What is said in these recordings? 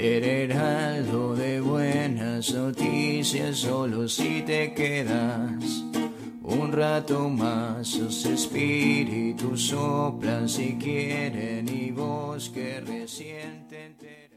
El heraldo de buenas noticias, solo si te quedas un rato más. Los espíritus soplan si quieren y vos que recién te enteras.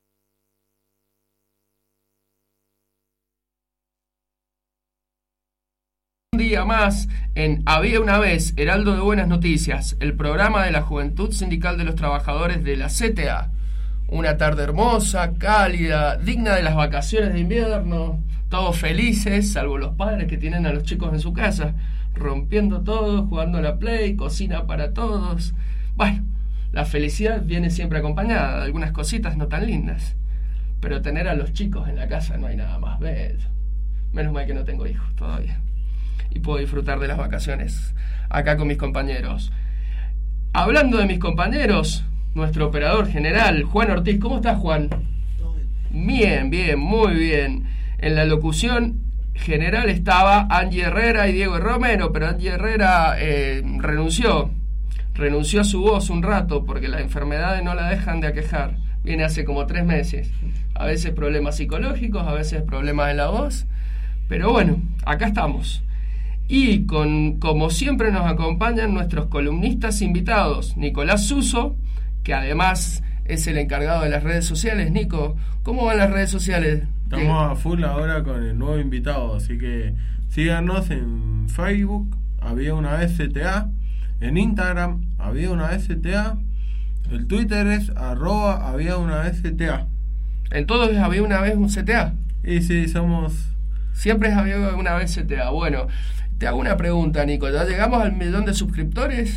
Un día más en Había una vez, Heraldo de Buenas Noticias, el programa de la Juventud Sindical de los Trabajadores de la CTA. Una tarde hermosa, cálida, digna de las vacaciones de invierno, todos felices, salvo los padres que tienen a los chicos en su casa, rompiendo todo, jugando a la Play, cocina para todos. Bueno, la felicidad viene siempre acompañada de algunas cositas no tan lindas, pero tener a los chicos en la casa no hay nada más bello. Menos mal que no tengo hijos todavía y puedo disfrutar de las vacaciones acá con mis compañeros. Hablando de mis compañeros, nuestro operador general, Juan Ortiz. ¿Cómo estás, Juan? Todo bien. Bien, muy bien. En la locución general estaba Angie Herrera y Diego Romero, pero Angie Herrera renunció a su voz un rato porque las enfermedades no la dejan de aquejar. Viene hace como 3 meses. A veces problemas psicológicos, a veces problemas en la voz. Pero bueno, acá estamos. Y como siempre nos acompañan nuestros columnistas invitados, Nicolás Suso, que además es el encargado de las redes sociales. Nico, ¿cómo van las redes sociales? Estamos a full ahora con el nuevo invitado, así que síganos en Facebook, Había una vez CTA, en Instagram, Había una vez CTA, el Twitter es @Había una vez CTA. ¿En todos Había una vez un CTA? Y sí, somos... Siempre es Había una vez CTA. Bueno, te hago una pregunta, Nico. ¿Ya llegamos al 1.000.000 de suscriptores?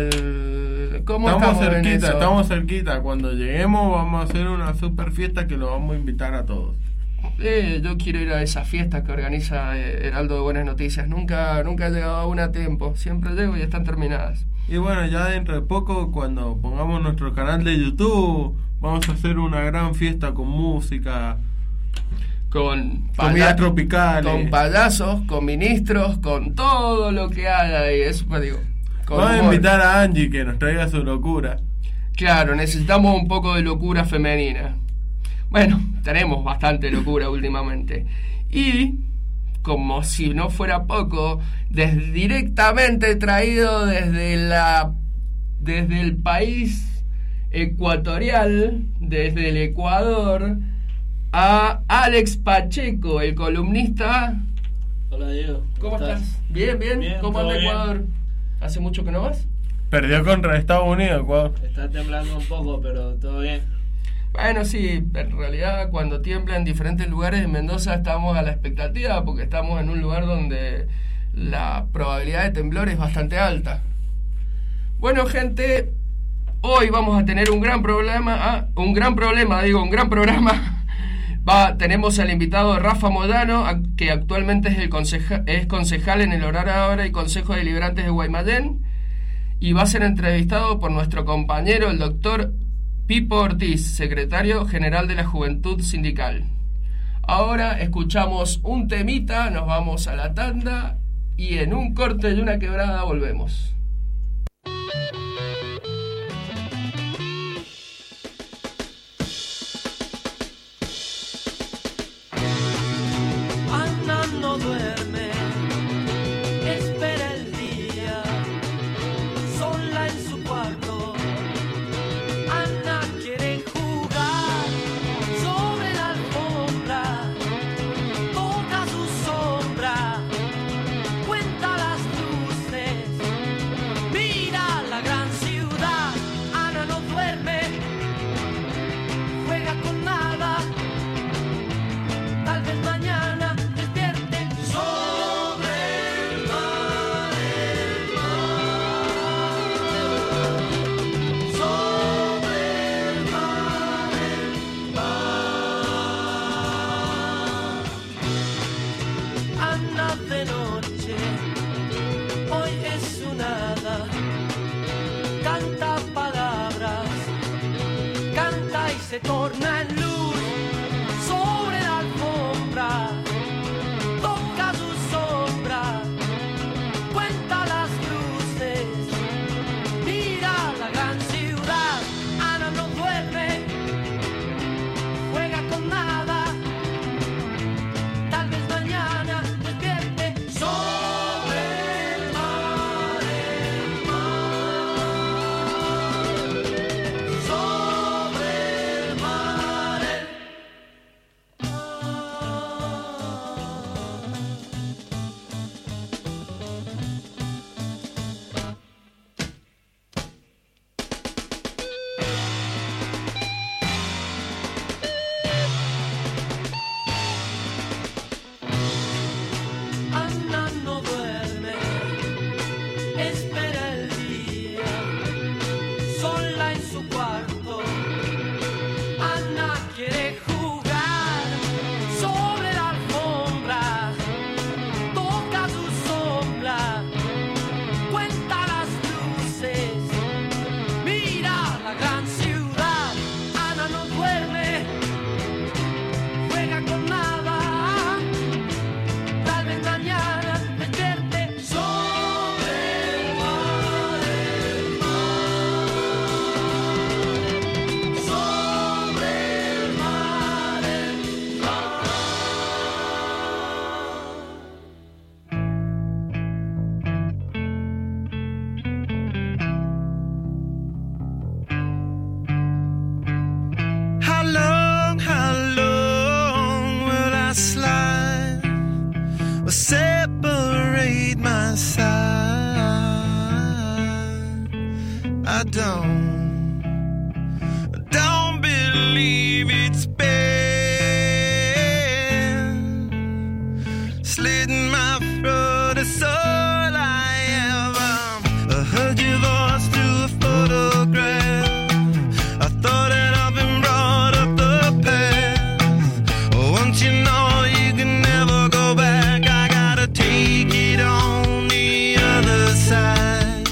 ¿Cómo estamos cerquita. Cuando lleguemos vamos a hacer una super fiesta que los vamos a invitar a todos. Yo quiero ir a esas fiestas que organiza Heraldo de Buenas Noticias. Nunca he llegado a una a tiempo. Siempre llego y están terminadas. Y bueno, ya dentro de poco, cuando pongamos nuestro canal de YouTube, vamos a hacer una gran fiesta con música, con comidas tropicales, con payasos, con ministros, con todo lo que haya. Y eso pues digo, vamos a invitar a Angie que nos traiga su locura. Claro, necesitamos un poco de locura femenina. Bueno, tenemos bastante locura últimamente. Y, como si no fuera poco, directamente traído desde el país ecuatorial, desde el Ecuador, a Alex Pacheco, el columnista. Hola, Diego. ¿Cómo estás? Bien. ¿Cómo anda Ecuador? ¿Hace mucho que no vas? Perdió contra Estados Unidos, Ecuador. Está temblando un poco, pero todo bien. Bueno, sí, en realidad cuando tiembla en diferentes lugares en Mendoza estamos a la expectativa porque estamos en un lugar donde la probabilidad de temblor es bastante alta. Bueno, gente, hoy vamos a tener un gran programa. Tenemos al invitado Rafa Moyano, que actualmente es concejal en el Horario Ahora y Consejo de Deliberantes de Guaymallén, y va a ser entrevistado por nuestro compañero, el doctor Pipo Ortiz, secretario general de la Juventud Sindical. Ahora escuchamos un temita, nos vamos a la tanda y en un corte y una quebrada volvemos. Ana no duerme, espera el día, sola en su cuarto. Ana quiere jugar sobre la alfombra, toca su sombra, cuenta las luces, mira la gran ciudad. Ana no duerme, juega con nada, tal vez mañana despierte sobre el mar, sobre el mar, Ana de noche, hoy es un hada, canta palabras, canta y se torna en luz sobre la alfombra, toca su sombra, cuenta las luces, mira la gran ciudad. Ana no duerme, juega con I don't believe it's been slitting my throat. It's all I ever heard your voice through a photograph. I thought that I've been brought up the path. Once you know you can never go back, I gotta take it on the other side.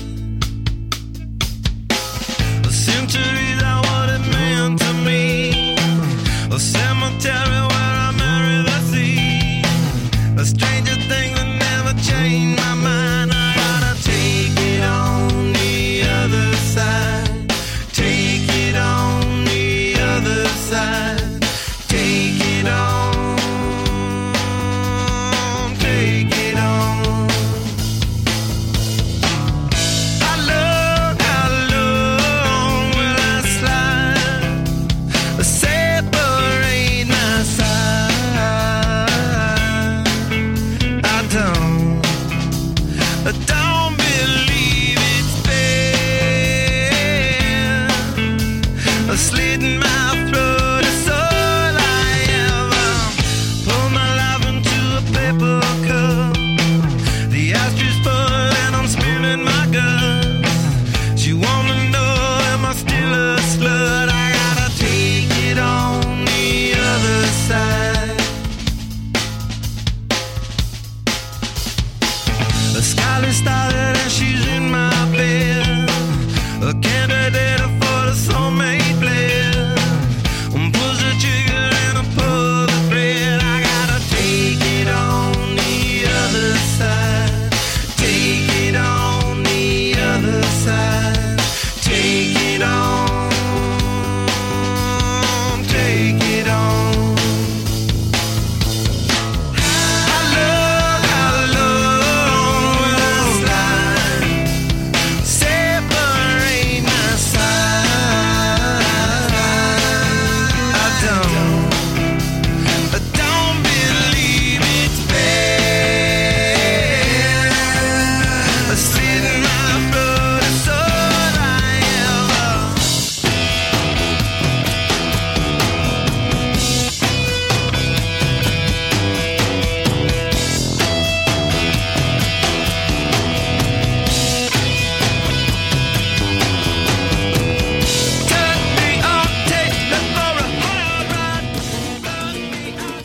A centuries are what it meant to me. A cemetery where I marry the sea. A stranger thing that never changed my mind. I gotta take it on the other side. Take it on the other side. Take it on. Take it on. How long will I slide? Separate my side. I don't believe it's fair. Slitting my throat is all I ever. Pour my life into a paper cup. The ashtray full and I'm spilling my guts. She wanna know, am I still a slut? I gotta take it on the other side. The skyline started and she's in my bed. A candidate for the soulmate blend. Pulls the trigger and I pull the thread. I gotta take it on the other side. Take it on the other side. Take it on. Take it on. How long will I slide? Separate my side. I don't believe it's fair. Slitting my throat is all I ever. Turn me on, take me for a high ride. Turn me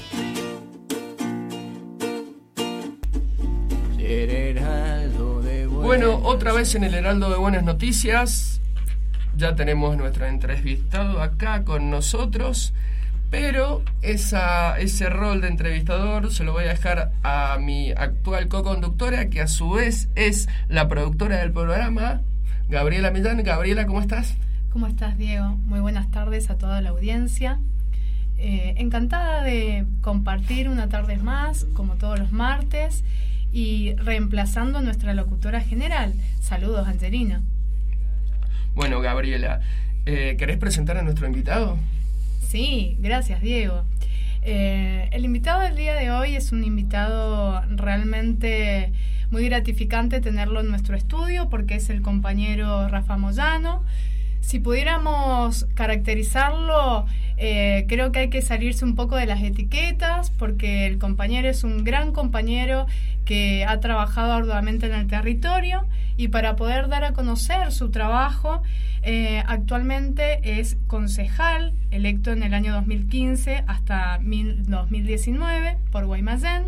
on. Ser heraldo de Bueno, otra vez en el Heraldo de Buenas Noticias. Ya tenemos nuestro entrevistado acá con nosotros, pero ese rol de entrevistador se lo voy a dejar a mi actual co-conductora, que a su vez es la productora del programa, Gabriela Millán. Gabriela, ¿cómo estás? ¿Cómo estás, Diego? Muy buenas tardes a toda la audiencia. Encantada de compartir una tarde más, como todos los martes, y reemplazando a nuestra locutora general. Saludos, Angelina. Bueno, Gabriela, ¿querés presentar a nuestro invitado? Sí, gracias, Diego. El invitado del día de hoy es un invitado realmente muy gratificante tenerlo en nuestro estudio, porque es el compañero Rafa Moyano. Si pudiéramos caracterizarlo, creo que hay que salirse un poco de las etiquetas, porque el compañero es un gran compañero que ha trabajado arduamente en el territorio, y para poder dar a conocer su trabajo, actualmente es concejal electo en el año 2015 hasta 2019 por Guaymallén.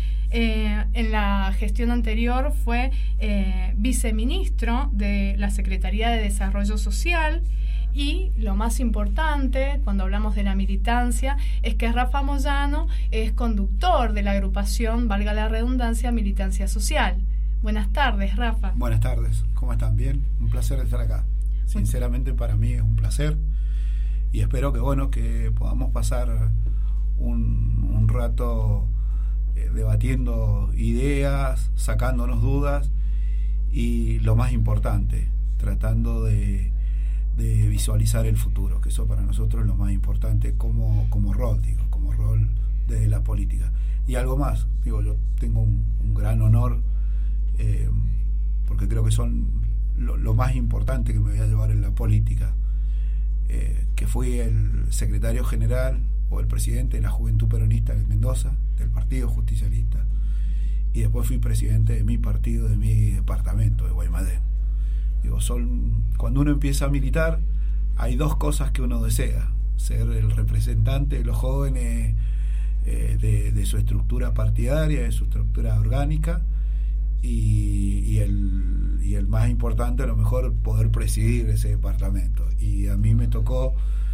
En la gestión anterior fue viceministro de la Secretaría de Desarrollo Social, y lo más importante cuando hablamos de la militancia es que Rafa Moyano es conductor de la agrupación, valga la redundancia, Militancia Social. Buenas tardes, Rafa. Buenas tardes, ¿cómo están? Bien, un placer estar acá. Sinceramente para mí es un placer, y espero que podamos pasar un rato debatiendo ideas, sacándonos dudas, y lo más importante, tratando de visualizar el futuro, que eso para nosotros es lo más importante como rol de la política. Y algo más, yo tengo un gran honor, porque creo que son lo más importante que me voy a llevar en la política, que fui el secretario general o el presidente de la Juventud Peronista de Mendoza, del Partido Justicialista, y después fui presidente de mi partido, de mi departamento, de Guaymallén. Digo, cuando uno empieza a militar, hay dos cosas que uno desea: ser el representante de los jóvenes, de su estructura partidaria, de su estructura orgánica, y el más importante, a lo mejor, poder presidir ese departamento. Y a mí me tocó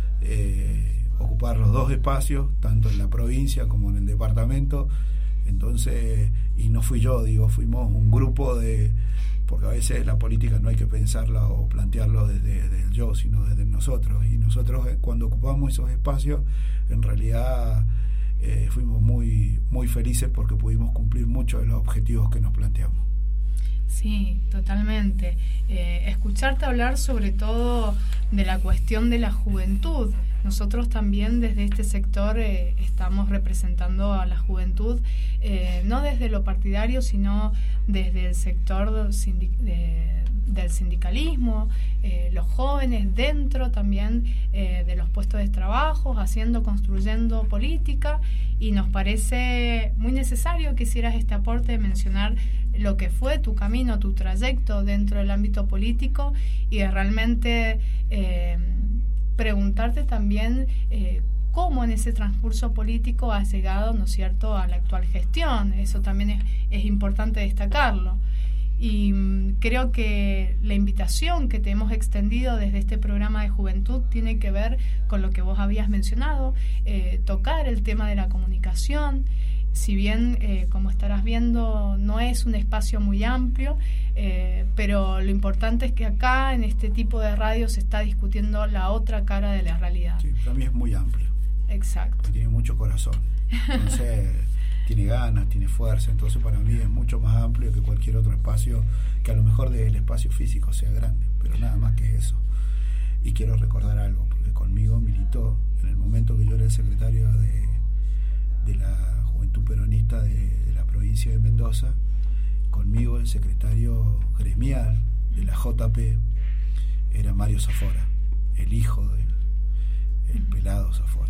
ocupar los dos espacios, tanto en la provincia como en el departamento. Entonces, y no fui yo, fuimos un grupo porque a veces la política no hay que pensarla o plantearlo desde el yo, sino desde nosotros. Y nosotros, cuando ocupamos esos espacios, en realidad fuimos muy, muy felices porque pudimos cumplir muchos de los objetivos que nos planteamos. Sí, totalmente. Escucharte hablar sobre todo de la cuestión de la juventud. Nosotros también desde este sector estamos representando a la juventud, no desde lo partidario, sino desde el sector del sindicalismo, los jóvenes dentro también de los puestos de trabajo, construyendo política, y nos parece muy necesario que hicieras este aporte de mencionar lo que fue tu camino, tu trayecto dentro del ámbito político, y de realmente preguntarte también cómo en ese transcurso político has llegado, ¿no es cierto?, a la actual gestión. Eso también es importante destacarlo. Y creo que la invitación que te hemos extendido desde este programa de juventud tiene que ver con lo que vos habías mencionado, tocar el tema de la comunicación. Si bien, como estarás viendo, no es un espacio muy amplio, pero lo importante es que acá, en este tipo de radio, se está discutiendo la otra cara de la realidad. Sí, para mí es muy amplio. Exacto. Tiene mucho corazón. Entonces, tiene ganas, tiene fuerza. Entonces, para mí es mucho más amplio que cualquier otro espacio, que a lo mejor el espacio físico sea grande, pero nada más que eso. Y quiero recordar algo, porque conmigo militó, en el momento que yo era el secretario de la Juventud Peronista de la provincia de Mendoza, conmigo el secretario gremial de la JP era Mario Zafora, el hijo del pelado Zafora.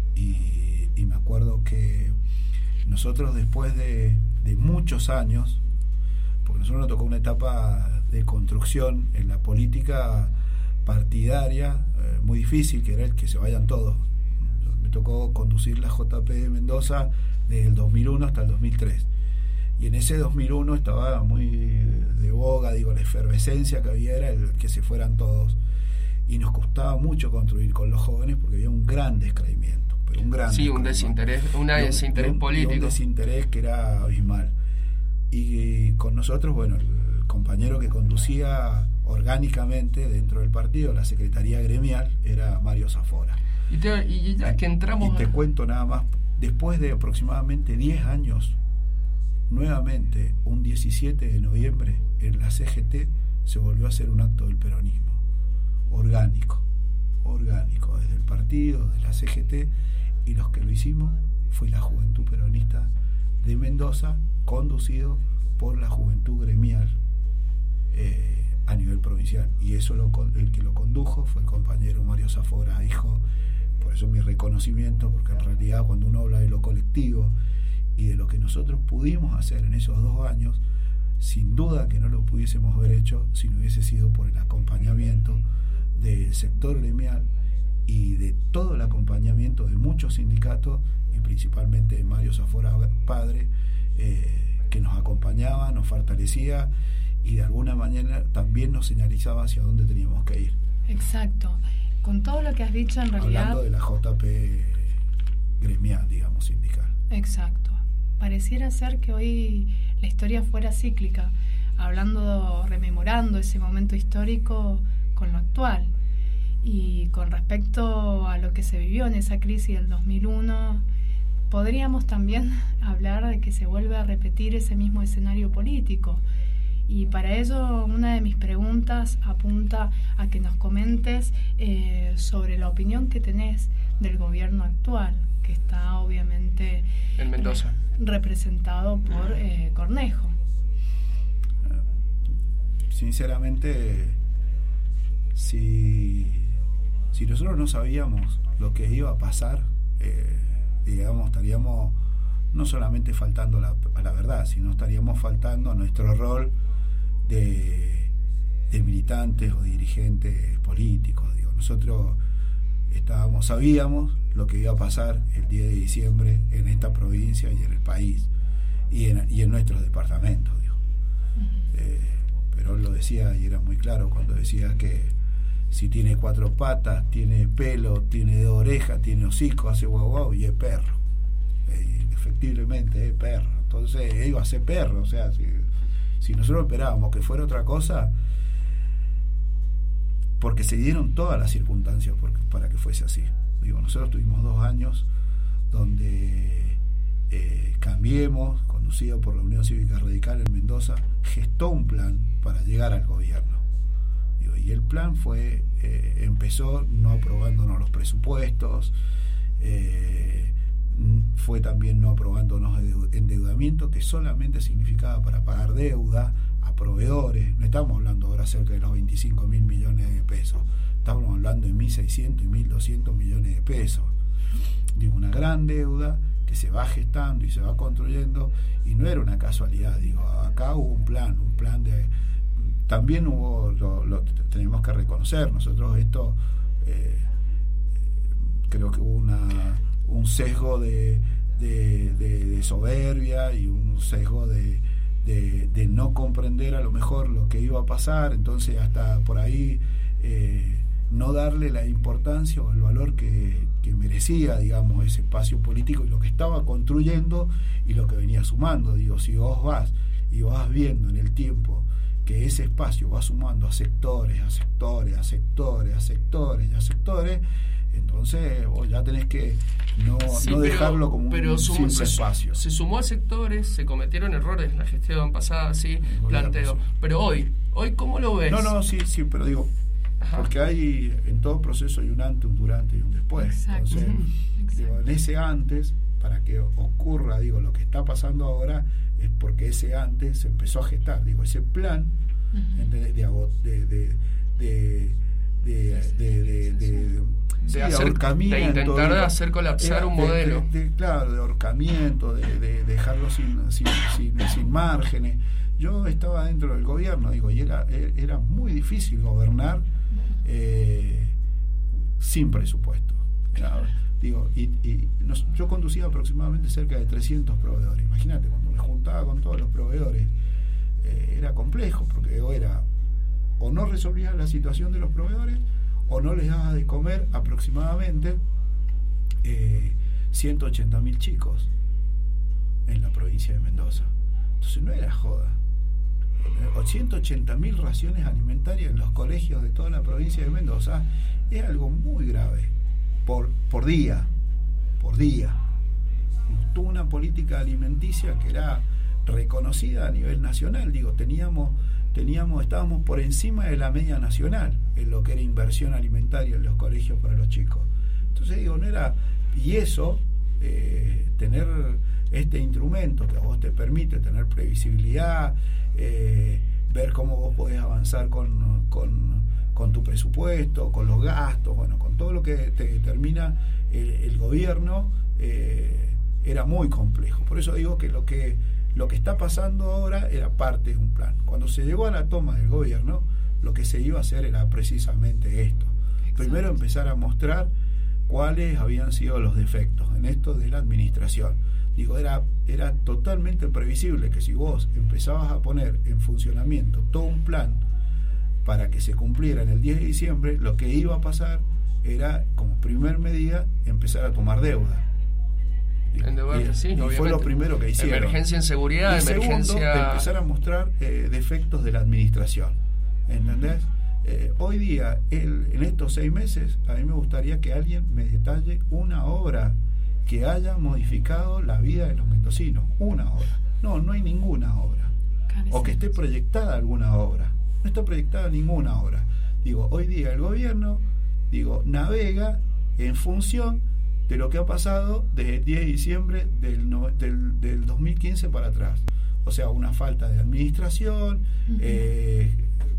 Y me acuerdo que nosotros, después de muchos años, porque nosotros nos tocó una etapa de construcción en la política partidaria muy difícil, que era el que se vayan todos. Me tocó conducir la JP de Mendoza desde el 2001 hasta el 2003. Y en ese 2001 estaba muy de boga, la efervescencia que había era el que se fueran todos. Y nos costaba mucho construir con los jóvenes porque había un gran descreimiento. Pero un gran desinterés político. Un desinterés que era abismal. Y con nosotros, bueno, el compañero que conducía orgánicamente dentro del partido, la secretaría gremial, era Mario Zafora. Y ya que entramos... Y te cuento nada más, después de aproximadamente 10 años, nuevamente, un 17 de noviembre, en la CGT se volvió a hacer un acto del peronismo, orgánico, desde el partido, de la CGT, y los que lo hicimos fue la Juventud Peronista de Mendoza, conducido por la Juventud Gremial a nivel provincial. Y eso el que lo condujo fue el compañero Mario Zafora, hijo. Por eso mi reconocimiento, porque en realidad cuando uno habla de lo colectivo y de lo que nosotros pudimos hacer en esos 2 años, sin duda que no lo pudiésemos haber hecho si no hubiese sido por el acompañamiento del sector gremial y de todo el acompañamiento de muchos sindicatos, y principalmente de Mario Zafora padre, que nos acompañaba, nos fortalecía y de alguna manera también nos señalizaba hacia dónde teníamos que ir. Exacto. Con todo lo que has dicho, en realidad... Hablando de la JP gremial, sindical. Exacto. Pareciera ser que hoy la historia fuera cíclica, rememorando ese momento histórico con lo actual. Y con respecto a lo que se vivió en esa crisis del 2001, podríamos también hablar de que se vuelve a repetir ese mismo escenario político. Y para ello, una de mis preguntas apunta a que nos comentes sobre la opinión que tenés del gobierno actual, que está obviamente en Mendoza, representado por Cornejo. sinceramente, si nosotros no sabíamos lo que iba a pasar, digamos, estaríamos no solamente faltando a la verdad, sino estaríamos faltando a nuestro rol de militantes o dirigentes políticos. Digo, nosotros sabíamos lo que iba a pasar el 10 de diciembre en esta provincia y en el país y en nuestros departamentos. Digo. Pero él lo decía y era muy claro cuando decía que si tiene 4 patas, tiene pelo, tiene 2 orejas, tiene hocico, hace guau guau y es perro. Efectivamente es perro. Entonces iba a ser perro. O sea, si nosotros esperábamos que fuera otra cosa, porque se dieron todas las circunstancias para que fuese así. Digo, nosotros tuvimos 2 años donde Cambiemos, conducido por la Unión Cívica Radical en Mendoza, gestó un plan para llegar al gobierno. Digo, y el plan empezó no aprobándonos los presupuestos, fue también no aprobándonos endeudamiento, que solamente significaba para pagar deuda a proveedores. No estamos hablando ahora cerca de los 25.000 millones de pesos, estamos hablando de 1.600 y 1.200 millones de pesos. Digo, una gran deuda que se va gestando y se va construyendo, y no era una casualidad. Digo, acá hubo un plan de... También hubo, lo tenemos que reconocer, nosotros esto, creo que hubo un sesgo de soberbia y un sesgo de no comprender a lo mejor lo que iba a pasar, entonces hasta por ahí no darle la importancia o el valor que merecía, digamos, ese espacio político y lo que estaba construyendo y lo que venía sumando. Digo, si vos vas viendo en el tiempo que ese espacio va sumando a sectores, entonces vos ya tenés que no dejarlo como un simple espacio. Se sumó a sectores, se cometieron errores en la gestión pasada, sí, planteo. Pero hoy ¿cómo lo ves? No, sí, pero digo, ajá, porque en todo proceso hay un antes, un durante y un después. Exacto. Entonces, digo, en ese antes, para que ocurra, digo, lo que está pasando ahora, es porque ese antes se empezó a gestar. Digo, ese plan de intentar hacer colapsar un modelo, claro, de ahorcamiento, de dejarlo sin márgenes. Yo estaba dentro del gobierno, digo, y era muy difícil gobernar sin presupuesto. Yo conducía aproximadamente cerca de 300 proveedores. Imagínate, cuando me juntaba con todos los proveedores, era complejo, porque o no resolvía la situación de los proveedores, o no les daba de comer aproximadamente 180.000 chicos en la provincia de Mendoza. Entonces no era joda. 180.000 raciones alimentarias en los colegios de toda la provincia de Mendoza es algo muy grave, por día. Tuvo una política alimenticia que era reconocida a nivel nacional. Digo, estábamos por encima de la media nacional en lo que era inversión alimentaria en los colegios para los chicos. Entonces digo, no era... Y eso, tener este instrumento que a vos te permite tener previsibilidad, ver cómo vos podés avanzar con tu presupuesto, con los gastos, bueno, con todo lo que te determina el gobierno, era muy complejo. Por eso digo que lo que está pasando ahora era parte de un plan. Cuando se llegó a la toma del gobierno, lo que se iba a hacer era precisamente esto. Primero empezar a mostrar cuáles habían sido los defectos en esto de la administración. Digo, era totalmente previsible que si vos empezabas a poner en funcionamiento todo un plan para que se cumpliera en el 10 de diciembre, lo que iba a pasar era, como primer medida, empezar a tomar deuda. Y fue lo primero que hicieron. Emergencia en seguridad, y segundo, empezar a mostrar defectos de la administración. ¿Entendés? Hoy día, en estos 6 meses, a mí me gustaría que alguien me detalle una obra que haya modificado la vida de los mendocinos. Una obra. No hay ninguna obra. O que esté proyectada alguna obra. No está proyectada ninguna obra. Digo, hoy día el gobierno, navega en función de lo que ha pasado desde el 10 de diciembre del 2015 para atrás. O sea, una falta de administración,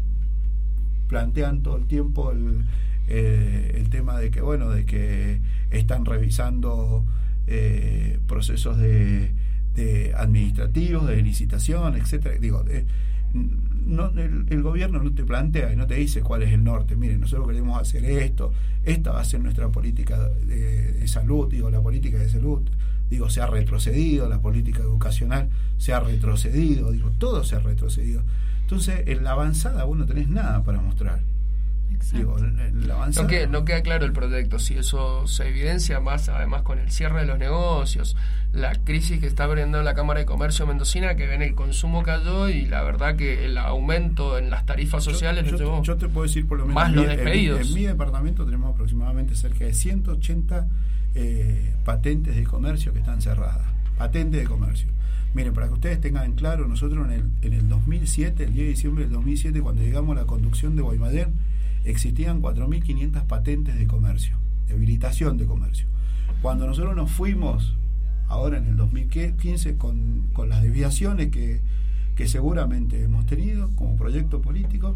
plantean todo el tiempo el tema de que, bueno, de que están revisando procesos de administrativos, de licitación, etcétera. Digo, no, el gobierno no te plantea y no te dice cuál es el norte. Miren, nosotros queremos hacer esto, esta va a ser nuestra política de salud. Digo, la política de salud, digo, se ha retrocedido, la política educacional se ha retrocedido, digo, todo se ha retrocedido. Entonces, en la avanzada vos no tenés nada para mostrar. Digo, en la avanzada no queda claro el proyecto, si eso se evidencia más además con el cierre de los negocios, la crisis que está abriendo la Cámara de Comercio mendocina, que ven el consumo cayó y la verdad que el aumento en las tarifas sociales yo te puedo decir por lo menos más los despedidos. En mi departamento tenemos aproximadamente cerca de 180 patentes de comercio que están cerradas, patentes de comercio. Miren, para que ustedes tengan claro, nosotros en el 2007, el 10 de diciembre del 2007, cuando llegamos a la conducción de Guaymallén, existían 4.500 patentes de comercio, de habilitación de comercio. Cuando nosotros nos fuimos, ahora en el 2015, con las desviaciones que seguramente hemos tenido como proyecto político,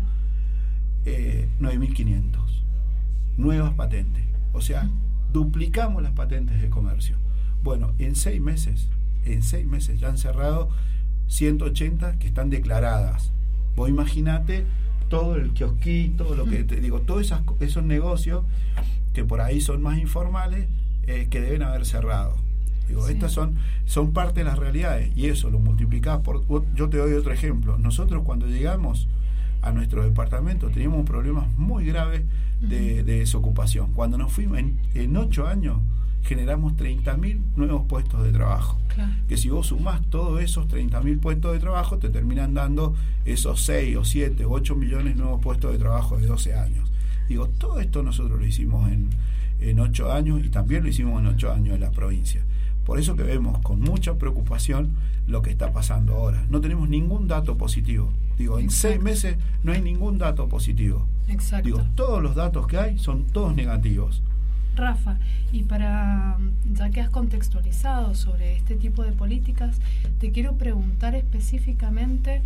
9.500 nuevas patentes. O sea, duplicamos las patentes de comercio. Bueno, en 6 meses ya han cerrado 180 que están declaradas. Vos imaginate todo el kiosquito, lo que te digo, todos esos negocios que por ahí son más informales, que deben haber cerrado. Digo, sí. Estas son parte de las realidades, y eso lo multiplicás por... Yo te doy otro ejemplo. Nosotros cuando llegamos a nuestro departamento teníamos problemas muy graves de desocupación. Cuando nos fuimos, en 8 años generamos 30.000 nuevos puestos de trabajo. Claro. Que si vos sumás todos esos 30.000 puestos de trabajo, te terminan dando esos 6 o 7 o 8 millones de nuevos puestos de trabajo de 12 años. Digo, todo esto nosotros lo hicimos en 8 años, y también lo hicimos en 8 años en la provincia. Por eso que vemos con mucha preocupación lo que está pasando ahora. No tenemos ningún dato positivo. Digo, en 6 meses no hay ningún dato positivo. Exacto. Digo, todos los datos que hay son todos negativos. Rafa, y ya que has contextualizado sobre este tipo de políticas, te quiero preguntar específicamente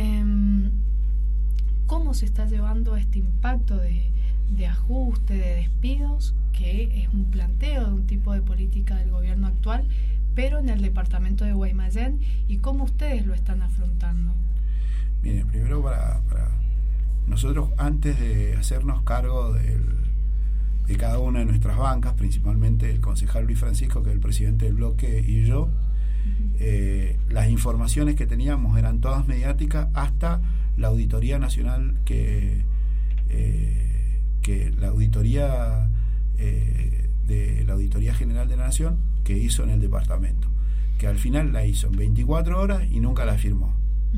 cómo se está llevando este impacto de ajuste, de despidos, que es un planteo de un tipo de política del gobierno actual, pero en el departamento de Guaymallén, y cómo ustedes lo están afrontando. Miren, primero para nosotros, antes de hacernos cargo de cada una de nuestras bancas, principalmente el concejal Luis Francisco, que es el presidente del bloque, y yo, las informaciones que teníamos eran todas mediáticas, hasta la auditoría nacional que la auditoría de la Auditoría General de la Nación que hizo en el departamento, que al final la hizo en 24 horas y nunca la firmó.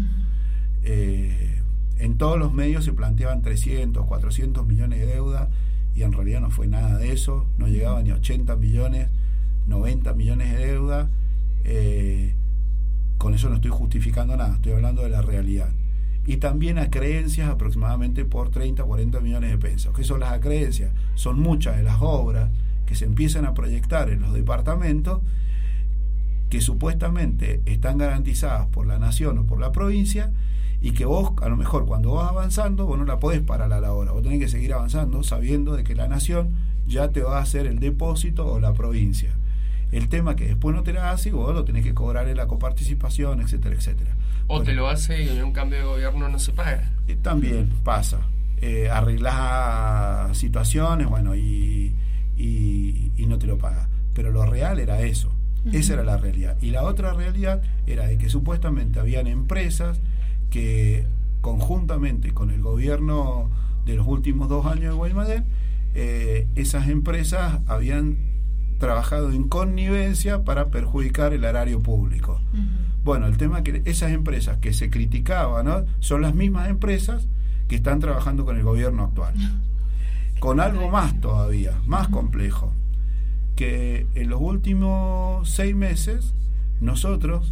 En todos los medios se planteaban 300, 400 millones de deuda, y en realidad no fue nada de eso, no llegaba ni 80 millones, 90 millones de deuda. Con eso no estoy justificando nada, estoy hablando de la realidad. Y también acreencias aproximadamente por 30, 40 millones de pesos. ¿Qué son las acreencias? Son muchas de las obras que se empiezan a proyectar en los departamentos, que supuestamente están garantizadas por la nación o por la provincia, y que vos, a lo mejor cuando vas avanzando, vos no la podés parar a la hora, vos tenés que seguir avanzando sabiendo de que la nación ya te va a hacer el depósito, o la provincia. El tema que después no te la hace y vos lo tenés que cobrar en la coparticipación, etcétera, etcétera. O te lo hace y en un cambio de gobierno no se paga. También pasa. Arreglás situaciones, bueno, y no te lo paga. Pero lo real era eso. Esa era la realidad. Y la otra realidad era de que supuestamente habían empresas que, conjuntamente con el gobierno de los últimos 2 años de Guaymallén, esas empresas habían trabajado en connivencia para perjudicar el erario público. Bueno, el tema es que esas empresas que se criticaban, ¿no?, son las mismas empresas que están trabajando con el gobierno actual, con algo más todavía, más complejo, que en los últimos 6 meses nosotros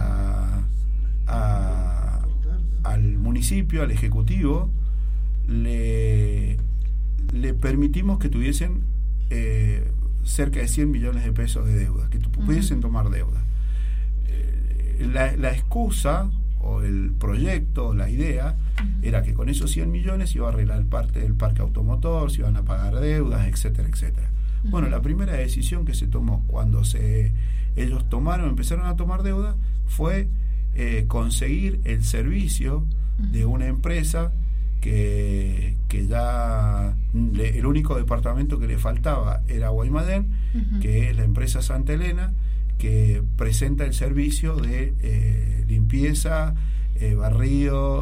al municipio, al ejecutivo, le permitimos que tuviesen cerca de 100 millones de pesos de deuda, que pudiesen tomar deuda. La excusa o el proyecto, la idea, era que con esos 100 millones iba a arreglar parte del parque automotor, se iban a pagar deudas, etcétera, etcétera. Bueno, la primera decisión que se tomó cuando ellos empezaron a tomar deuda, fue conseguir el servicio de una empresa que ya el único departamento que le faltaba era Guaymallén, que es la empresa Santa Elena, que presenta el servicio de limpieza, barrido,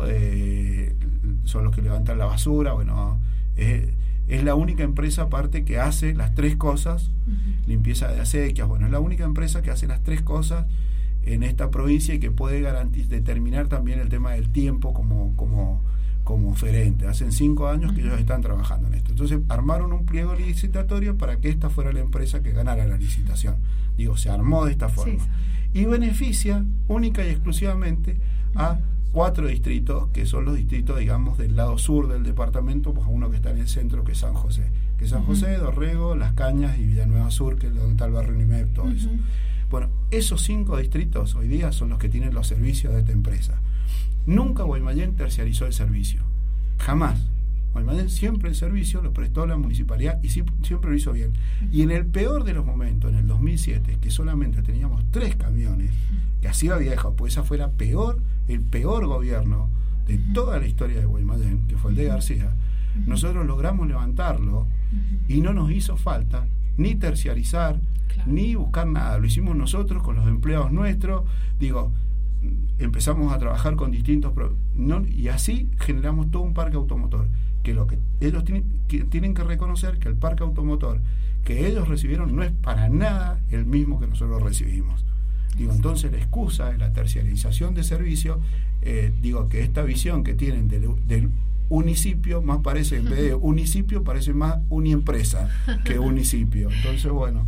son los que levantan la basura. Bueno, es la única empresa aparte que hace las tres cosas, limpieza de acequias. Bueno, es la única empresa que hace las tres cosas en esta provincia y que puede determinar también el tema del tiempo como oferente. Hacen 5 años que ellos están trabajando en esto. Entonces armaron un pliego licitatorio para que esta fuera la empresa que ganara la licitación. Se armó de esta forma. Y beneficia única y exclusivamente a 4 distritos, que son los distritos, digamos, del lado sur del departamento, pues uno que está en el centro, que es San José. Que es San José, Dorrego, Las Cañas y Villanueva Sur, que es donde está el barrio Nimep, todo eso. Bueno, esos 5 distritos hoy día son los que tienen los servicios de esta empresa. Nunca Guaymallén terciarizó el servicio, jamás. Guaymallén siempre el servicio lo prestó la municipalidad y siempre lo hizo bien. Y en el peor de los momentos, en el 2007, que solamente teníamos 3 camiones, que así había dejado, pues esa fue el peor gobierno de toda la historia de Guaymallén, que fue el de García. Nosotros logramos levantarlo y no nos hizo falta ni terciarizar, ni buscar nada. Lo hicimos nosotros con los empleados nuestros. Empezamos a trabajar con distintos y así generamos todo un parque automotor, que lo que ellos tienen que reconocer, que el parque automotor que ellos recibieron no es para nada el mismo que nosotros recibimos. Entonces la excusa de la terciarización de servicio, que esta visión que tienen del unicipio más parece, en vez de unicipio, parece más uniempresa que unicipio. Entonces, bueno,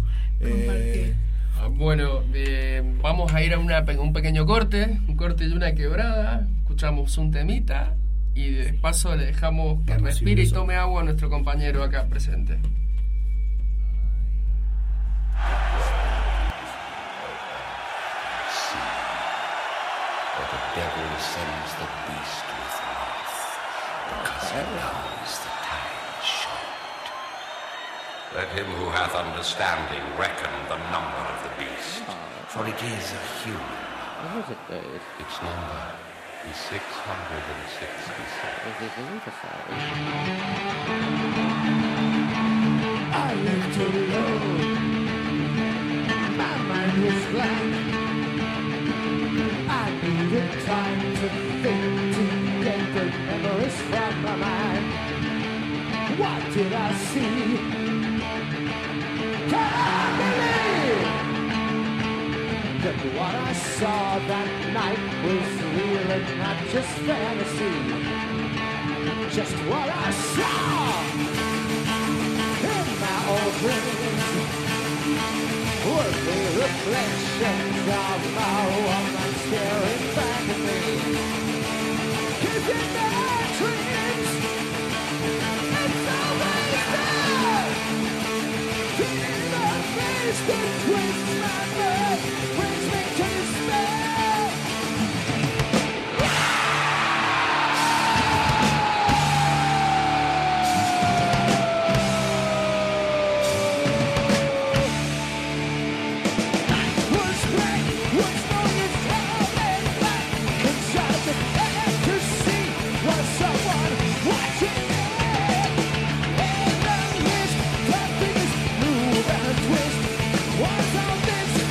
vamos a ir a un pequeño corte, un corte y una quebrada. Escuchamos un temita y de paso le dejamos que respire y tome agua a nuestro compañero acá presente. The devil sends the beast with wrath, because he knows the time is short. Let him who hath understanding reckon the number of the beast, for it is a human. Its number is 666. I lived alone. My mind was blank. I needed time to think, to get the memories from my mind. What did I see? Can I believe that what I saw that night was real and not just fantasy? Just what I saw in my old dreams were the reflections of my woman staring back at me. Cause in my dreams, it's always there. In the face that twists my blood, brings me to despair. What's all this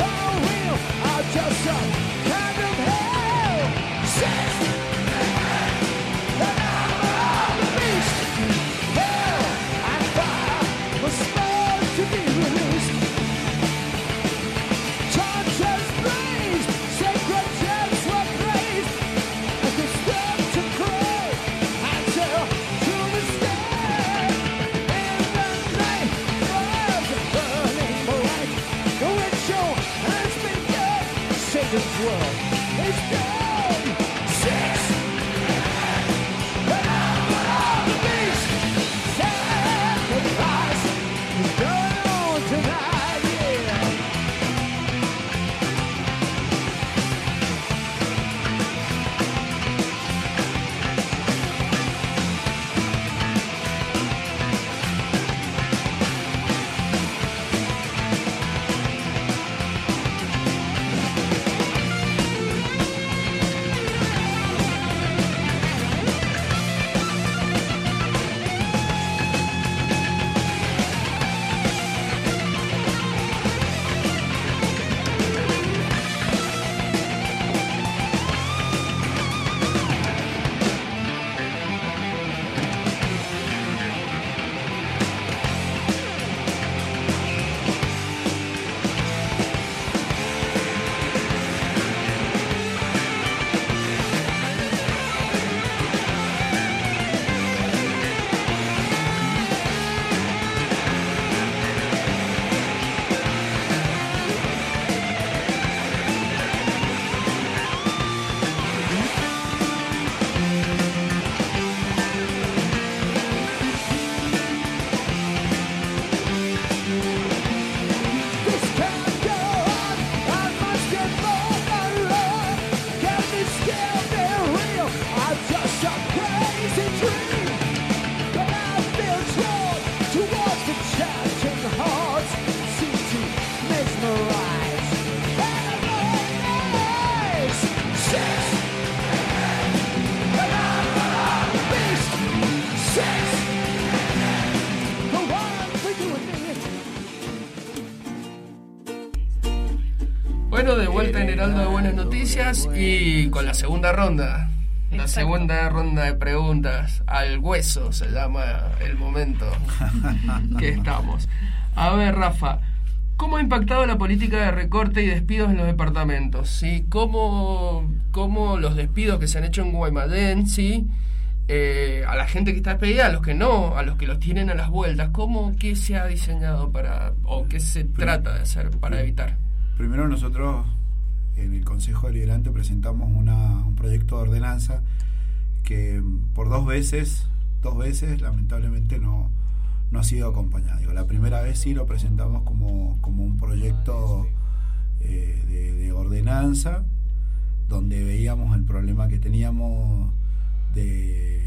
Bueno, de vuelta en Heraldo de Buenas Noticias y con la segunda ronda. La Exacto. segunda ronda de preguntas. Al hueso se llama el momento que estamos. A ver, Rafa, ¿cómo ha impactado la política de recorte y despidos en los departamentos? ¿Sí? ¿Cómo los despidos que se han hecho en Guaymallén, ¿sí? A la gente que está despedida, a los que no, a los que los tienen a las vueltas, ¿qué se ha diseñado o qué se trata de hacer para evitar? Primero nosotros en el Consejo Deliberante presentamos un proyecto de ordenanza que por dos veces lamentablemente no ha sido acompañado. Digo, la primera vez sí lo presentamos como un proyecto de ordenanza, donde veíamos el problema que teníamos de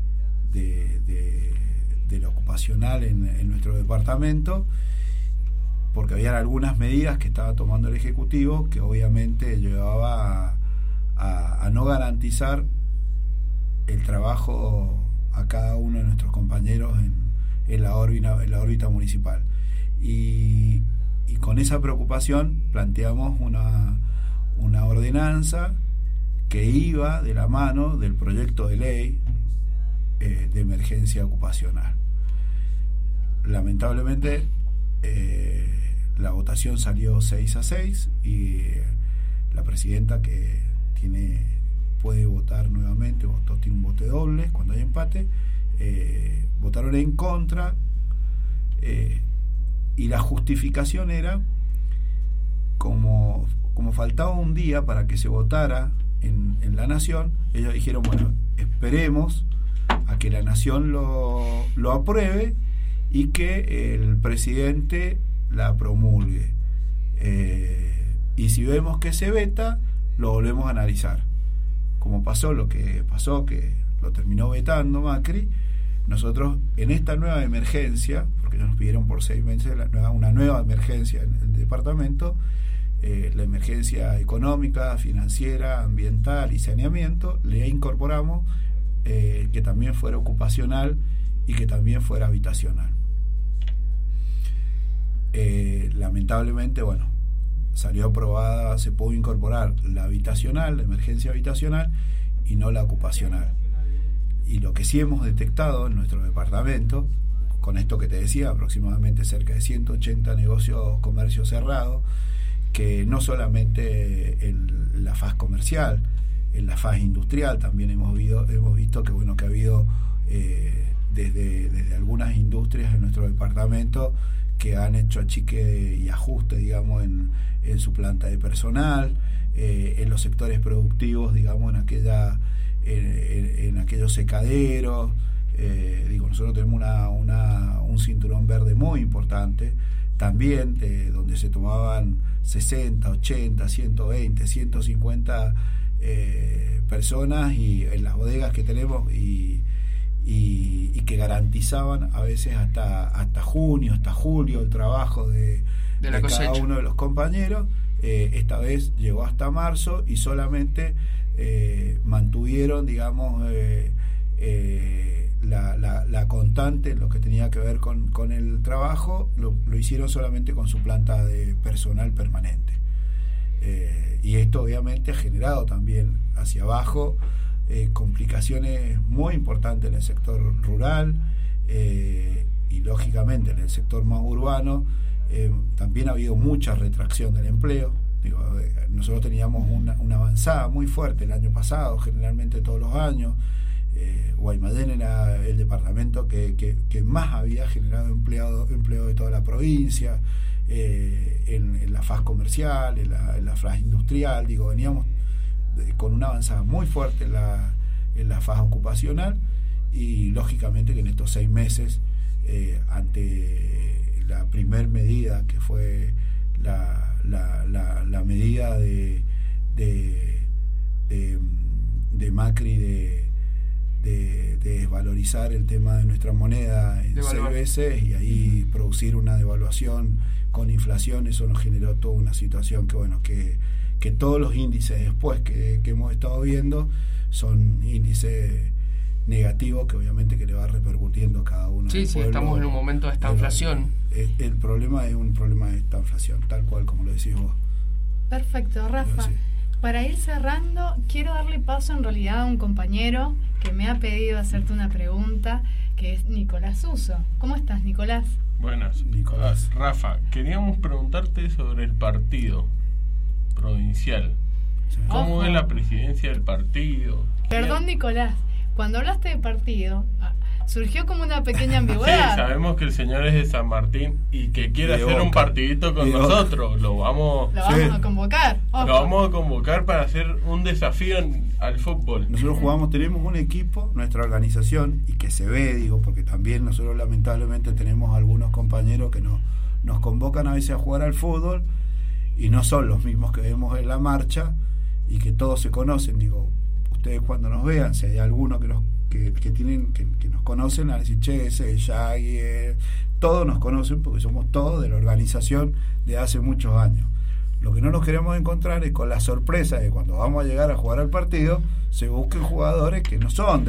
lo ocupacional en nuestro departamento, porque había algunas medidas que estaba tomando el Ejecutivo que obviamente llevaba a no garantizar el trabajo a cada uno de nuestros compañeros en la órbita municipal. Y con esa preocupación planteamos una ordenanza que iba de la mano del proyecto de ley de emergencia ocupacional. Lamentablemente la votación salió 6-6 y la presidenta, que puede votar nuevamente, tiene un voto doble cuando hay empate, votaron en contra, y la justificación era como faltaba un día para que se votara en la Nación. Ellos dijeron, bueno, esperemos a que la Nación lo apruebe y que el presidente la promulgue, y si vemos que se veta, lo volvemos a analizar, como pasó lo que pasó, que lo terminó vetando Macri. Nosotros en esta nueva emergencia, porque nos pidieron por 6 meses una nueva emergencia en el departamento, la emergencia económica, financiera, ambiental y saneamiento, le incorporamos que también fuera ocupacional y que también fuera habitacional. Lamentablemente, bueno, salió aprobada, se pudo incorporar la habitacional, la emergencia habitacional, y no la ocupacional. Y lo que sí hemos detectado en nuestro departamento, con esto que te decía, aproximadamente cerca de 180 comercios cerrados, que no solamente en la faz comercial, en la faz industrial también hemos visto que ha habido desde algunas industrias en nuestro departamento que han hecho achique y ajuste, digamos, en su planta de personal, en los sectores productivos, digamos, en aquellos secaderos. Nosotros tenemos un cinturón verde muy importante, también donde se tomaban 60, 80, 120, 150 personas, y en las bodegas que tenemos y que garantizaban a veces hasta junio, hasta julio el trabajo de cada uno de los compañeros. Esta vez llegó hasta marzo y solamente mantuvieron, digamos, la constante en lo que tenía que ver con el trabajo, lo hicieron solamente con su planta de personal permanente. Y esto obviamente ha generado también hacia abajo complicaciones muy importantes en el sector rural, y lógicamente en el sector más urbano. También ha habido mucha retracción del empleo. Nosotros teníamos una avanzada muy fuerte el año pasado, generalmente todos los años. Guaymallén era el departamento que más había generado empleo de toda la provincia, en la faz comercial, en la faz industrial. Veníamos con una avanzada muy fuerte en la faz ocupacional, y lógicamente que en estos 6 meses, ante la primer medida, que fue la medida de Macri de desvalorizar el tema de nuestra moneda en 6 veces, y ahí producir una devaluación con inflación, eso nos generó toda una situación que todos los índices después que hemos estado viendo son índices negativos, que obviamente que le va repercutiendo a cada uno. Sí, estamos en un momento de estanflación. El problema es un problema de estanflación, tal cual como lo decís vos. Perfecto, Rafa. Sí. Para ir cerrando, quiero darle paso en realidad a un compañero que me ha pedido hacerte una pregunta, que es Nicolás Uso. ¿Cómo estás, Nicolás? Buenas, Nicolás. Rafa, queríamos preguntarte sobre el partido provincial. ¿Cómo Ojo. es la presidencia del partido? Perdón, Nicolás, cuando hablaste de partido, surgió como una pequeña Sí, ambigüedad. sabemos que el señor es de San Martín y que quiere De hacer un Boca. partidito con De Boca. nosotros. Lo vamos Lo vamos Sí. a convocar. Ojo. Lo vamos a convocar para hacer un desafío al fútbol. Nosotros tenemos un equipo, nuestra organización, y que se ve, digo, porque también nosotros lamentablemente tenemos algunos compañeros que nos convocan a veces a jugar al fútbol y no son los mismos que vemos en la marcha y que todos se conocen. Digo, ustedes cuando nos vean, si hay alguno que nos conocen, a decir, che, ese es Shaggy, todos nos conocen porque somos todos de la organización de hace muchos años. Lo que no nos queremos encontrar es con la sorpresa de cuando vamos a llegar a jugar al partido se busquen jugadores que no son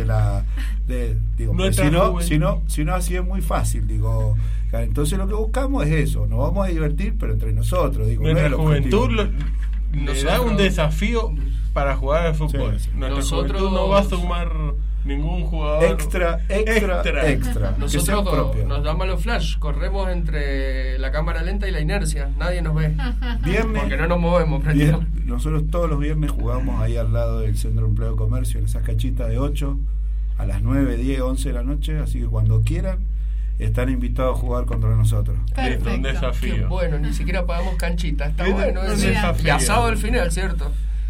digo, Nuestra si no así es muy fácil, digo. Entonces lo que buscamos es eso, nos vamos a divertir pero entre nosotros, digo, no es Nuestra el juventud objetivo. le da Nosotros- un desafío para jugar al fútbol. Sí, sí. Nuestra Nosotros- juventud no va a sumar ningún jugador extra. Que sea Nosotros propio. nos damos los flash, corremos entre la cámara lenta y la inercia, nadie nos ve. Viernes, Porque no nos movemos, prácticamente. nosotros todos los viernes jugamos ahí al lado del Centro de Empleo de Comercio, en esas cachitas de 8 a las 9, 10, 11 de la noche, así que cuando quieran están invitados a jugar contra nosotros. Es un Perfecto. Qué desafío. bueno, ni siquiera pagamos canchita, está Es bueno un ese. desafío. Y asado al final, ¿cierto?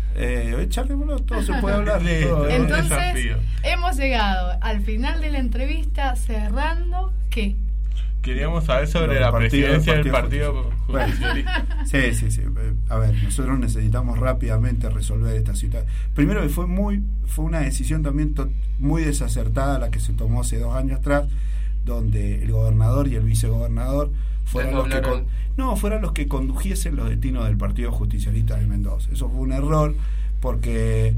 Echarle todo se puede hablar. Listo. todo, Es un Entonces, desafío. hemos llegado al final de la entrevista cerrando que Queríamos saber sobre Lo la del partido, presidencia del del partido Bueno. justicialista. Sí. A ver, nosotros necesitamos rápidamente resolver esta situación. Primero que fue una decisión también muy desacertada la que se tomó hace 2 años atrás, donde el gobernador y el vicegobernador fueran los que condujesen los destinos del Partido Justicialista de Mendoza. Eso fue un error porque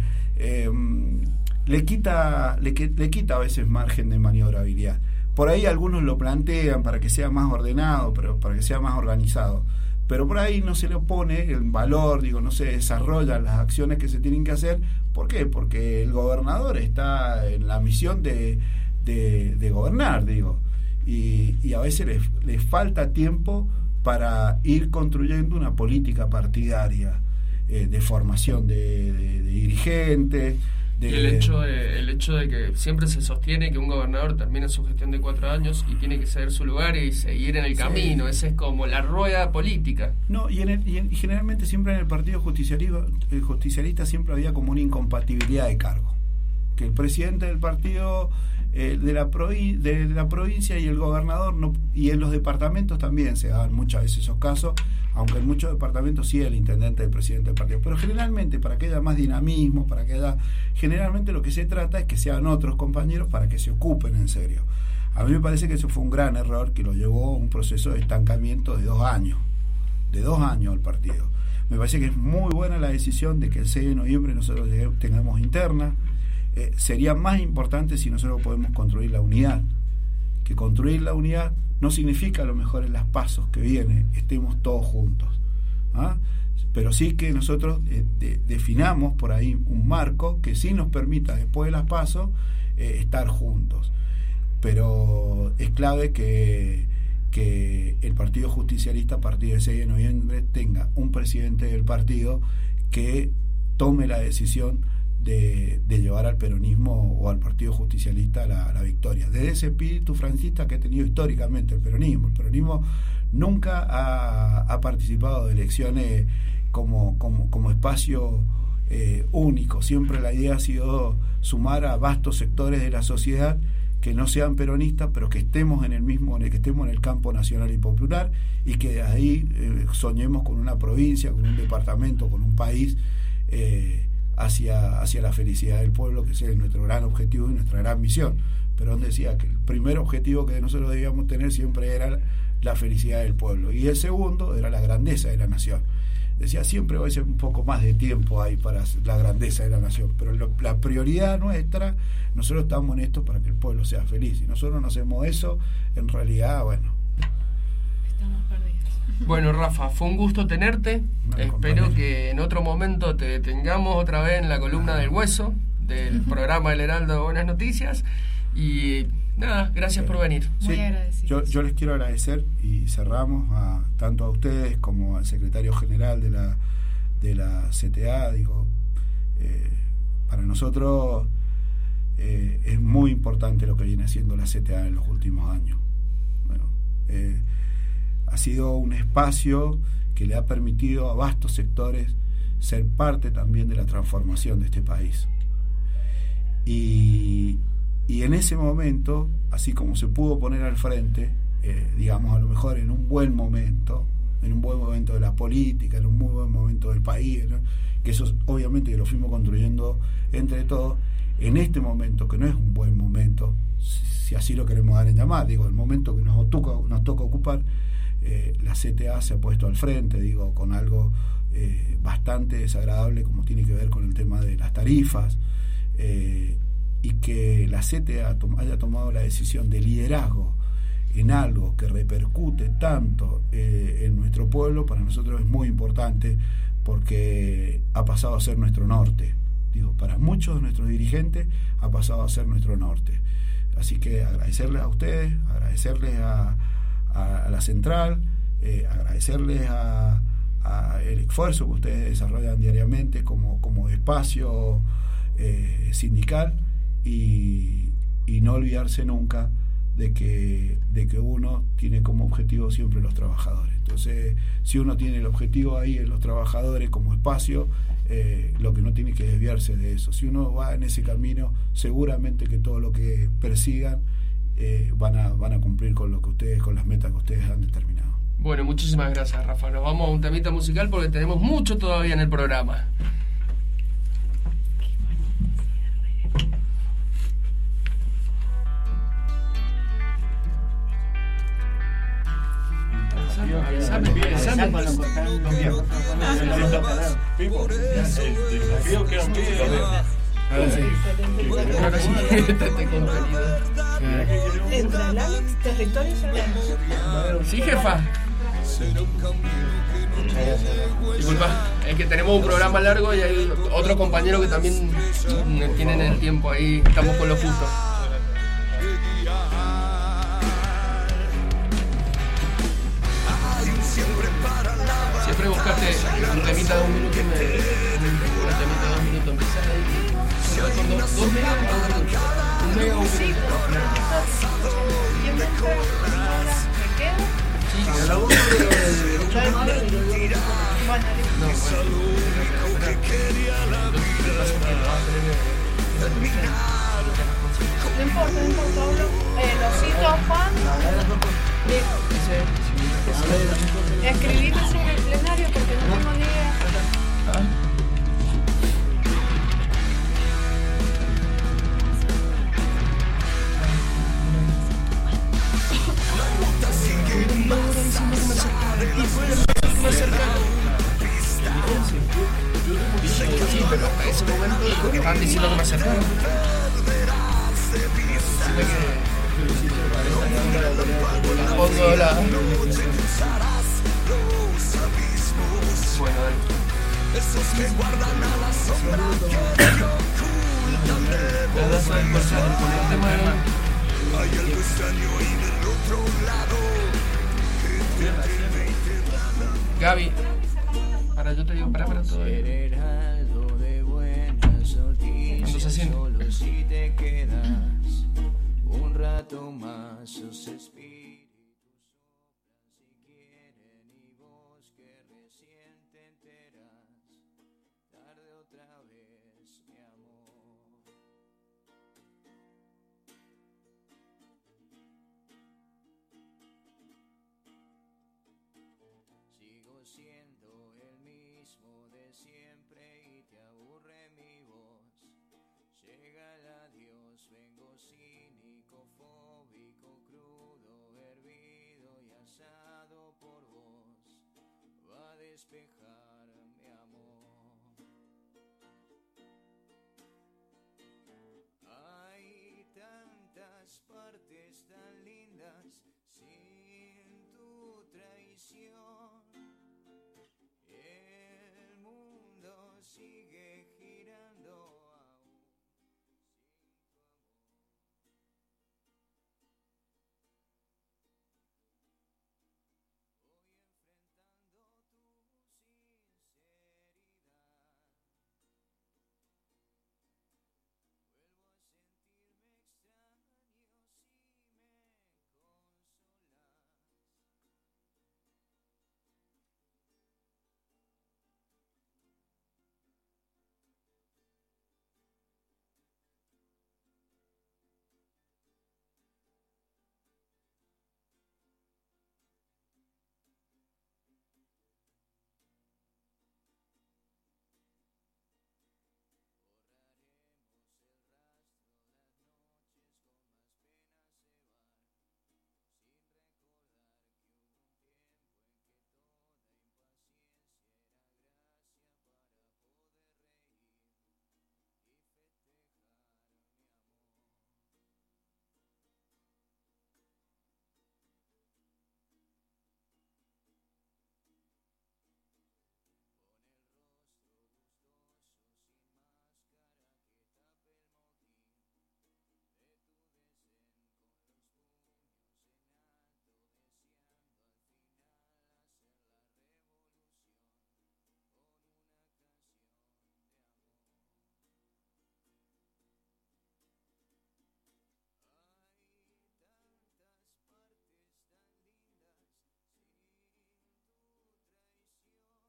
le quita a veces margen de maniobrabilidad. Por ahí algunos lo plantean para que sea más ordenado, pero para que sea más organizado. Pero por ahí no se le pone el valor, digo, no se desarrollan las acciones que se tienen que hacer. ¿Por qué? Porque el gobernador está en la misión de gobernar, digo. Y a veces les falta tiempo para ir construyendo una política partidaria de formación de dirigentes. Y el hecho de que siempre se sostiene que un gobernador termina su gestión de 4 años y tiene que ceder su lugar y seguir en el camino, esa es como la rueda política. No, y generalmente siempre en el Partido Justicialista siempre había como una incompatibilidad de cargo. Que el presidente del partido de la provincia y el gobernador, y en los departamentos también se daban muchas veces esos casos, aunque en muchos departamentos sí el intendente del presidente del partido. Pero generalmente, para que haya más dinamismo, generalmente lo que se trata es que sean otros compañeros para que se ocupen en serio. A mí me parece que eso fue un gran error que lo llevó a un proceso de estancamiento de 2 años. De 2 años al partido. Me parece que es muy buena la decisión de que el 6 de noviembre nosotros tengamos interna. Sería más importante si nosotros podemos construir la unidad. Que construir la unidad no significa a lo mejor en las pasos que viene estemos todos juntos, ¿ah? Pero sí que nosotros definamos por ahí un marco que sí nos permita después de las pasos estar juntos. Pero es clave que el Partido Justicialista a partir del 6 de noviembre tenga un presidente del partido que tome la decisión de llevar al peronismo o al Partido Justicialista a la victoria. Desde ese espíritu franquista que ha tenido históricamente el peronismo. El peronismo nunca ha participado de elecciones como espacio único. Siempre la idea ha sido sumar a vastos sectores de la sociedad que no sean peronistas, pero que estemos en el campo nacional y popular, y que de ahí soñemos con una provincia, con un departamento, con un país hacia la felicidad del pueblo, que ese es nuestro gran objetivo y nuestra gran misión. Perón decía que el primer objetivo que nosotros debíamos tener siempre era la felicidad del pueblo, y el segundo era la grandeza de la nación. Decía, siempre va a ser un poco más de tiempo ahí para la grandeza de la nación, pero la prioridad nuestra, nosotros estamos en esto para que el pueblo sea feliz. Si nosotros no hacemos eso, en realidad, bueno, estamos perdidos. Bueno, Rafa, fue un gusto tenerte. Espero que en otro momento te tengamos otra vez en la columna del Hueso, del programa El Heraldo de Buenas Noticias. Y nada, gracias por venir. Muy agradecido. Yo les quiero agradecer y cerramos tanto a ustedes como al secretario general de la CTA. Digo, para nosotros es muy importante lo que viene haciendo la CTA en los últimos años. Bueno, ha sido un espacio que le ha permitido a vastos sectores ser parte también de la transformación de este país. Y en ese momento, así como se pudo poner al frente, digamos, a lo mejor en un buen momento de la política, en un muy buen momento del país, ¿no? Que eso obviamente que lo fuimos construyendo entre todos. En este momento, que no es un buen momento, si así lo queremos dar en llamar, digo, el momento que nos toca ocupar, la CTA se ha puesto al frente, digo, con algo bastante desagradable, como tiene que ver con el tema de las tarifas, y que la CTA haya tomado la decisión de liderazgo en algo que repercute tanto en nuestro pueblo, para nosotros es muy importante, porque ha pasado a ser nuestro norte. Digo, para muchos de nuestros dirigentes ha pasado a ser nuestro norte. Así que agradecerles a ustedes, agradecerles a la central, agradecerles a el esfuerzo que ustedes desarrollan diariamente como espacio sindical, y no olvidarse nunca de que uno tiene como objetivo siempre los trabajadores. Entonces, si uno tiene el objetivo ahí en los trabajadores como espacio, lo que no tiene que desviarse de eso. Si uno va en ese camino, seguramente que todo lo que persigan van a cumplir con las metas que ustedes han determinado. Bueno, muchísimas gracias, Rafa. Nos vamos a un temita musical porque tenemos mucho todavía en el programa. Entra el Alex, territorio cerrado. Sí, jefa. Disculpa, es que tenemos un programa largo y hay otro compañero que también tienen el tiempo ahí. Estamos con lo justo. Siempre buscaste un temita de 1 minuto y medio. Un temita de 2 minutos. Empezás ahí con 2 megas, 1 mega o 1 Sí, minuto. ¿me quedo? Sí, la voz No importa, hablo. Losito, Juan. Escribite sobre el plenario porque no tengo ni idea. Sí, pero hasta ese momento estaban diciendo que me acercaron. Pongo la... Bueno, Gaby, para yo te digo, para todo. Heraldo de buenas noticias, solo si te quedas un rato más, sus espíritus soplan si quieren, y vos que recién te enteras, tarde otra vez, mi amor. Sigo siendo el mismo de siempre y te aburre mi voz. Llega el adiós, vengo cínico, fóbico, crudo, hervido y asado por vos. Va a despejar mi amor. Hay tantas partes tan lindas sin tu traición. sigue girando aún sin tu amor. Voy enfrentando tu sinceridad. Vuelvo a sentirme extraño si me consolas. Borraremos el rastro, las noches con más pena se van, sin recordar que hubo un tiempo en que toda impaciencia era gracia para poder reír y festejar mi amor. Con el rostro gustoso, sin máscara que tape el motín de tu desdén, con los puños en alto, deseando al final hacer la revolución con una canción de amor. Hay tantas partes tan lindas sin tu traición.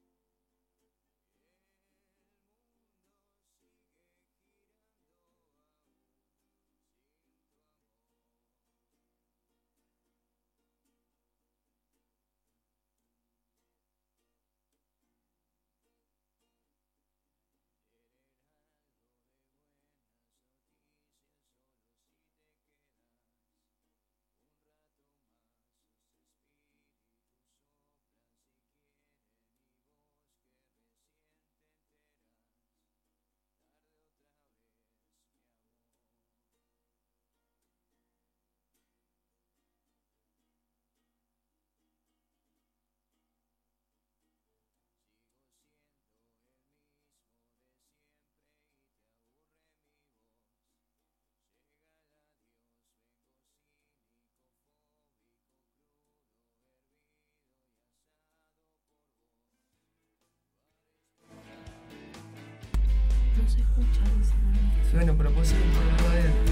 El mundo sigue girando aún sin tu amor. Querer algo de buenas noticias solo si te quedas un rato más. Sus espíritus soplan si quieren y vos que recién te enteras, tarde otra vez mi amor. Sigo siendo el mismo de siempre y te aburre mi voz. Llega el adiós, vengo cínico, fóbico, crudo, hervido y asado por vos. No se escucha, dice. Bueno, pero puede ser un problema de él.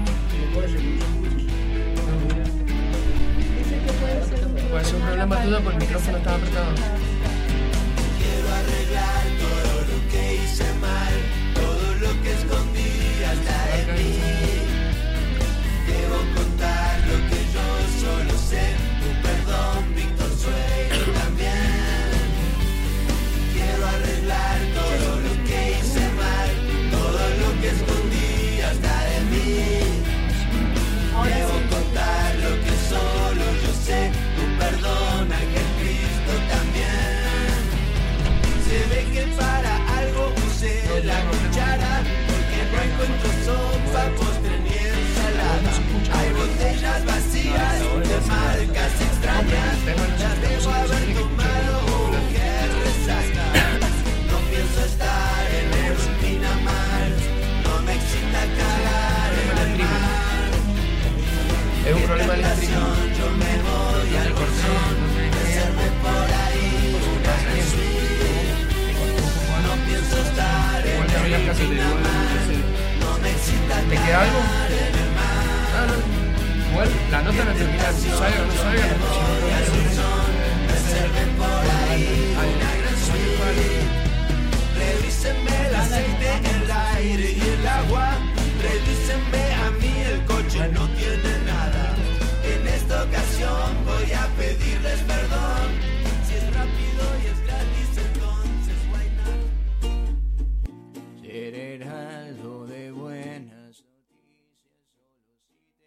Dice que puede ser un Puede ser un problema tuyo porque el micrófono estaba apretado. Quiero arreglar todo lo que hice mal, todo lo que escondí hasta de mí. Debo contar lo que yo solo sé, tu perdón, Víctor Sueiro también. Quiero arreglar todo lo que hice mal, todo lo que escondí hasta de mí. Debo contar lo que solo yo sé, tu perdón, Ángel Cristo también. Se ve que para algo usé la cuchara, porque no encuentro sopa, postre ni ensalada. Hay botellas vacías de marcas extrañas, las debo haber tomado o que resaca. No pienso estar en el Pinamar, no me excita cagar en el mar. Es un problema eléctrico. Yo me voy al corazón, reserve por ahí una suite. No pienso estar en Igual te abrías el casi te digo, Pinamar, no me excita ¿te queda algo? cagar en el mar. Ah, no. Igual la nota no termina, salga o no salga, la Reserve por ahí una gran suite. Revísenme el aceite, el aire y el agua. Revísenme a mí, el coche no tiene nada. En esta ocasión voy a pedirles perdón. Si es rápido y es gratis, entonces why not? Querer algo de buenas noticias solo si te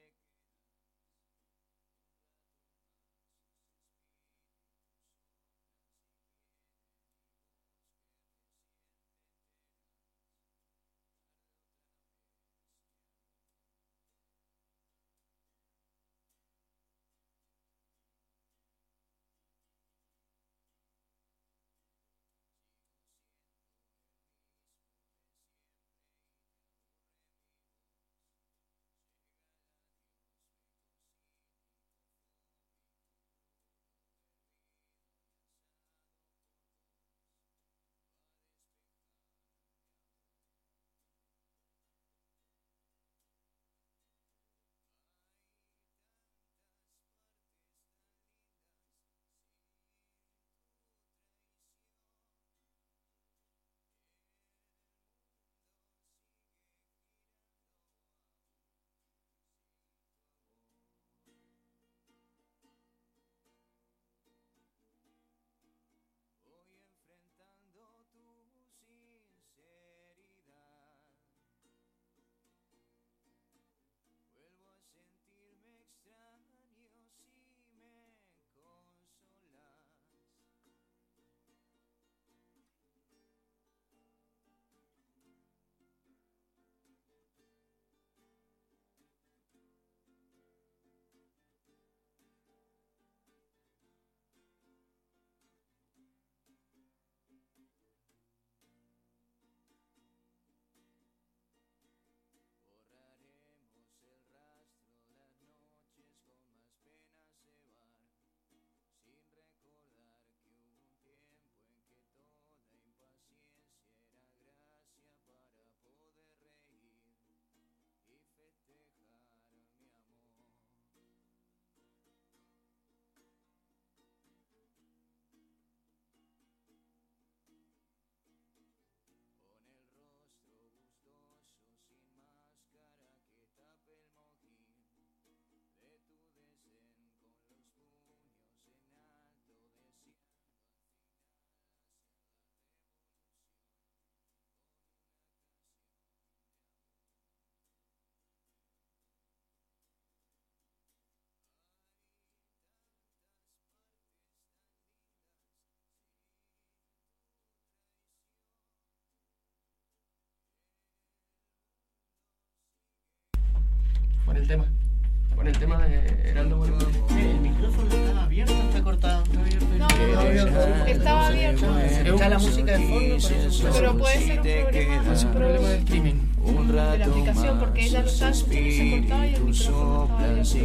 Con el tema. Con el tema de Heraldo Buenas Noticias. ¿El micrófono está abierto o está cortado? No, estaba abierto. Está la música de fondo, por eso. Pero puede ser un problema de streaming. de la aplicación, porque ella lo está escuchando y se cortaba y el micrófono estaba abierto.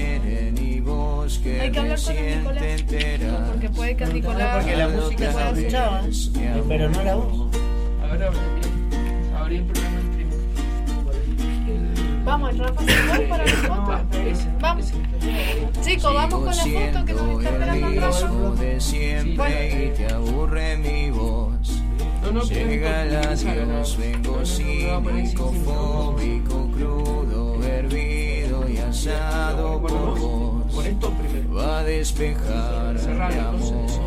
Hay que hablar con el Nicolás, porque puede que el Nicolás... Porque la música se escuchaba, pero no la voz. Ahora abrí el programa de streaming. Vamos, el Rafa se va para la foto. Vamos. Chicos, vamos con la foto que nos está esperando el Rafa. De siempre y te aburre mi voz. Llega el adiós, vengo cínico, fóbico, crudo, hervido y asado por vos. Va a despejar mi amor.